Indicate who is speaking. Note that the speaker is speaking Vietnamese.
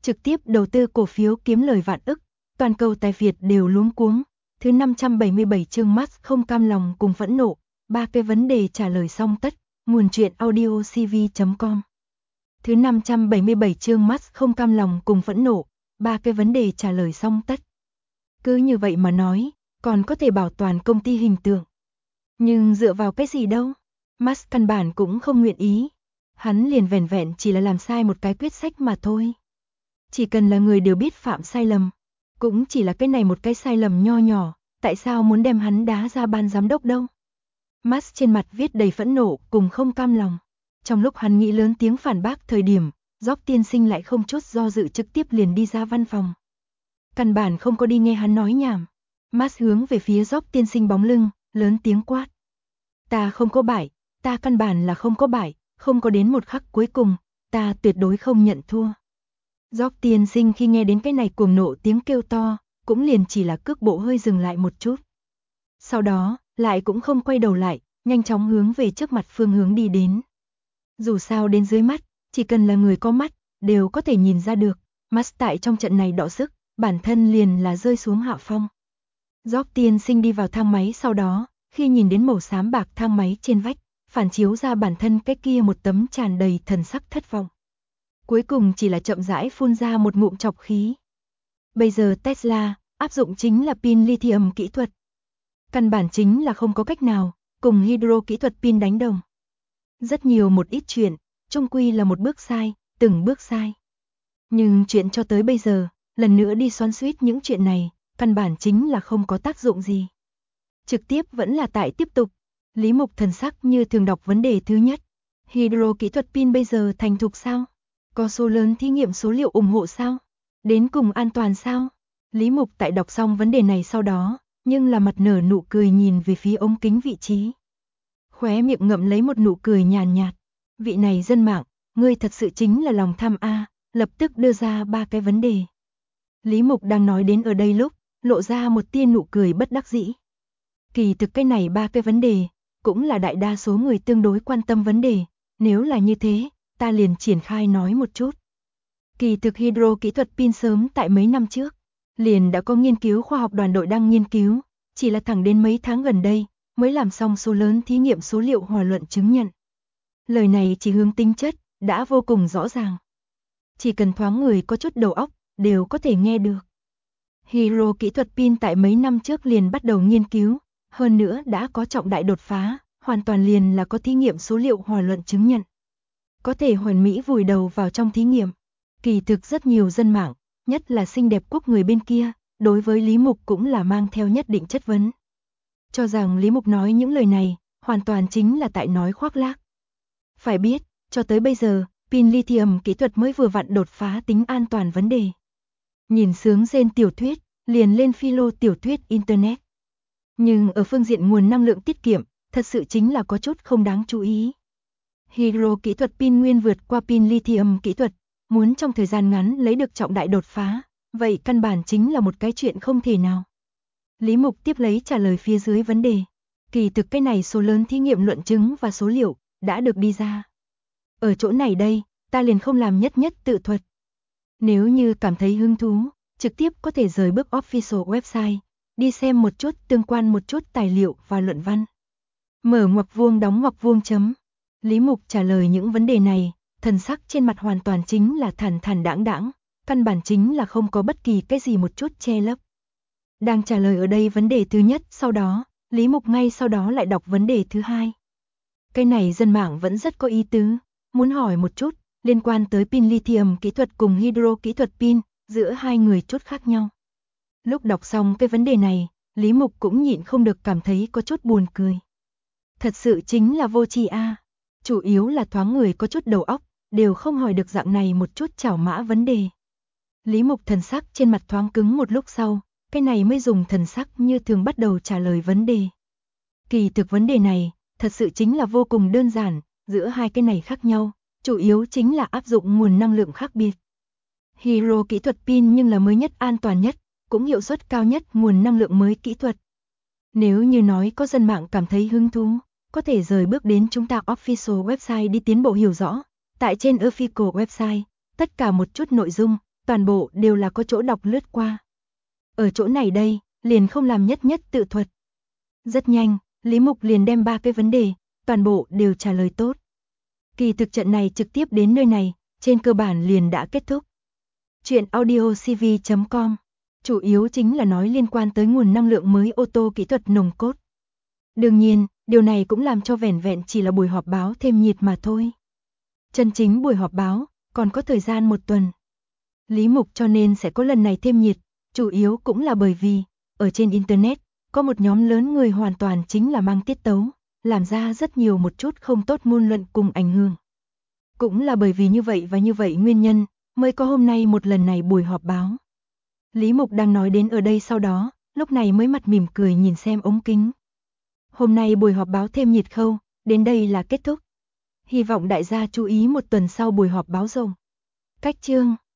Speaker 1: trực tiếp đầu tư cổ phiếu kiếm lời vạn ức, toàn cầu tài Việt đều luống cuống. Thứ 577 chương Musk không cam lòng cùng phẫn nộ, 3 cái vấn đề trả lời xong tất, nguồn truyện audio cv.com. Thứ 577 chương Musk không cam lòng cùng phẫn nộ, 3 cái vấn đề trả lời xong tất. Cứ như vậy mà nói, còn có thể bảo toàn công ty hình tượng. Nhưng dựa vào cái gì đâu? Musk căn bản cũng không nguyện ý. Hắn liền vẻn vẹn chỉ là làm sai một cái quyết sách mà thôi. Chỉ cần là người đều biết phạm sai lầm, cũng chỉ là cái này một cái sai lầm nho nhỏ, tại sao muốn đem hắn đá ra ban giám đốc đâu? Musk trên mặt viết đầy phẫn nộ cùng không cam lòng. Trong lúc hắn nghĩ lớn tiếng phản bác thời điểm, Job tiên sinh lại không chút do dự trực tiếp liền đi ra văn phòng. Căn bản không có đi nghe hắn nói nhảm. Musk hướng về phía Job tiên sinh bóng lưng, lớn tiếng quát. Ta không có bại, ta căn bản là không có bại, không có đến một khắc cuối cùng, ta tuyệt đối không nhận thua. Job tiên sinh khi nghe đến cái này cuồng nộ tiếng kêu to, cũng liền chỉ là cước bộ hơi dừng lại một chút. Sau đó, lại cũng không quay đầu lại, nhanh chóng hướng về trước mặt phương hướng đi đến. Dù sao đến dưới mắt, chỉ cần là người có mắt, đều có thể nhìn ra được, Musk tại trong trận này đọ sức, bản thân liền là rơi xuống hạ phong. Job tiên sinh đi vào thang máy sau đó, khi nhìn đến màu xám bạc thang máy trên vách, phản chiếu ra bản thân cái kia một tấm tràn đầy thần sắc thất vọng. Cuối cùng chỉ là chậm rãi phun ra một ngụm trọc khí. Bây giờ Tesla áp dụng chính là pin lithium kỹ thuật. Căn bản chính là không có cách nào cùng hydro kỹ thuật pin đánh đồng. Rất nhiều một ít chuyện, chung quy là một bước sai, từng bước sai. Nhưng chuyện cho tới bây giờ, lần nữa đi xoắn xuýt những chuyện này, căn bản chính là không có tác dụng gì. Trực tiếp vẫn là tại tiếp tục. Lý Mục thần sắc như thường đọc vấn đề thứ nhất. Hydro kỹ thuật pin bây giờ thành thục sao? Có số lớn thí nghiệm số liệu ủng hộ sao? Đến cùng an toàn sao? Lý Mục tại đọc xong vấn đề này sau đó, nhưng là mặt nở nụ cười nhìn về phía ống kính vị trí. Khóe miệng ngậm lấy một nụ cười nhàn nhạt. Vị này dân mạng, ngươi thật sự chính là lòng tham a, lập tức đưa ra 3 cái vấn đề. Lý Mục đang nói đến ở đây lúc, lộ ra một tia nụ cười bất đắc dĩ. Kỳ thực cái này 3 cái vấn đề, cũng là đại đa số người tương đối quan tâm vấn đề, nếu là như thế, ta liền triển khai nói một chút. Kỳ thực hydro kỹ thuật pin sớm tại mấy năm trước, liền đã có nghiên cứu khoa học đoàn đội đang nghiên cứu, chỉ là thẳng đến mấy tháng gần đây, mới làm xong số lớn thí nghiệm số liệu hòa luận chứng nhận. Lời này chỉ hướng tính chất, đã vô cùng rõ ràng. Chỉ cần thoáng người có chút đầu óc, đều có thể nghe được. Hydro kỹ thuật pin tại mấy năm trước liền bắt đầu nghiên cứu, hơn nữa đã có trọng đại đột phá, hoàn toàn liền là có thí nghiệm số liệu hòa luận chứng nhận. Có thể hoàn mỹ vùi đầu vào trong thí nghiệm. Kỳ thực rất nhiều dân mạng, nhất là xinh đẹp quốc người bên kia, đối với Lý Mục cũng là mang theo nhất định chất vấn. Cho rằng Lý Mục nói những lời này, hoàn toàn chính là tại nói khoác lác. Phải biết, cho tới bây giờ, pin lithium kỹ thuật mới vừa vặn đột phá tính an toàn vấn đề. Nhìn sướng rên tiểu thuyết, liền lên philo tiểu thuyết Internet. Nhưng ở phương diện nguồn năng lượng tiết kiệm, thật sự chính là có chút không đáng chú ý. Hydro kỹ thuật pin nguyên vượt qua pin lithium kỹ thuật, muốn trong thời gian ngắn lấy được trọng đại đột phá, vậy căn bản chính là một cái chuyện không thể nào. Lý Mục tiếp lấy trả lời phía dưới vấn đề. Kỳ thực cái này số lớn thí nghiệm luận chứng và số liệu đã được đi ra. Ở chỗ này đây, ta liền không làm nhất tự thuật. Nếu như cảm thấy hứng thú, trực tiếp có thể rời bước official website, đi xem một chút tương quan một chút tài liệu và luận văn. Mở ngoặc vuông đóng ngoặc vuông chấm. Lý Mục trả lời những vấn đề này, thần sắc trên mặt hoàn toàn chính là thản thản đãng đãng, căn bản chính là không có bất kỳ cái gì một chút che lấp. Đang trả lời ở đây vấn đề thứ nhất, sau đó, Lý Mục ngay sau đó lại đọc vấn đề thứ hai. Cái này dân mạng vẫn rất có ý tứ, muốn hỏi một chút, liên quan tới pin lithium kỹ thuật cùng hydro kỹ thuật pin, giữa hai người chút khác nhau. Lúc đọc xong cái vấn đề này, Lý Mục cũng nhịn không được cảm thấy có chút buồn cười. Thật sự chính là vô tri a. Chủ yếu là thoáng người có chút đầu óc, đều không hỏi được dạng này một chút chảo mã vấn đề. Lý Mục thần sắc trên mặt thoáng cứng một lúc sau, cái này mới dùng thần sắc như thường bắt đầu trả lời vấn đề. Kỳ thực vấn đề này, thật sự chính là vô cùng đơn giản, giữa hai cái này khác nhau, chủ yếu chính là áp dụng nguồn năng lượng khác biệt. Hydro kỹ thuật pin nhưng là mới nhất an toàn nhất, cũng hiệu suất cao nhất nguồn năng lượng mới kỹ thuật. Nếu như nói có dân mạng cảm thấy hứng thú, có thể rời bước đến chúng ta official website đi tiến bộ hiểu rõ. Tại trên official website, tất cả một chút nội dung, toàn bộ đều là có chỗ đọc lướt qua. Ở chỗ này đây, liền không làm nhất nhất tự thuật. Rất nhanh, Lý Mục liền đem 3 cái vấn đề, toàn bộ đều trả lời tốt. Kỳ thực trận này trực tiếp đến nơi này, trên cơ bản liền đã kết thúc. Chuyện audiocv.com chủ yếu chính là nói liên quan tới nguồn năng lượng mới ô tô kỹ thuật nồng cốt. Đương nhiên, điều này cũng làm cho vẻn vẹn chỉ là buổi họp báo thêm nhiệt mà thôi. Chân chính buổi họp báo, còn có thời gian 1 tuần. Lý Mục cho nên sẽ có lần này thêm nhiệt, chủ yếu cũng là bởi vì, ở trên Internet, có một nhóm lớn người hoàn toàn chính là mang tiết tấu, làm ra rất nhiều một chút không tốt ngôn luận cùng ảnh hưởng. Cũng là bởi vì như vậy nguyên nhân, mới có hôm nay một lần này buổi họp báo. Lý Mục đang nói đến ở đây sau đó, lúc này mới mặt mỉm cười nhìn xem ống kính. Hôm nay buổi họp báo thêm nhiệt khâu, đến đây là kết thúc. Hy vọng đại gia chú ý 1 tuần sau buổi họp báo rồng. Cách chương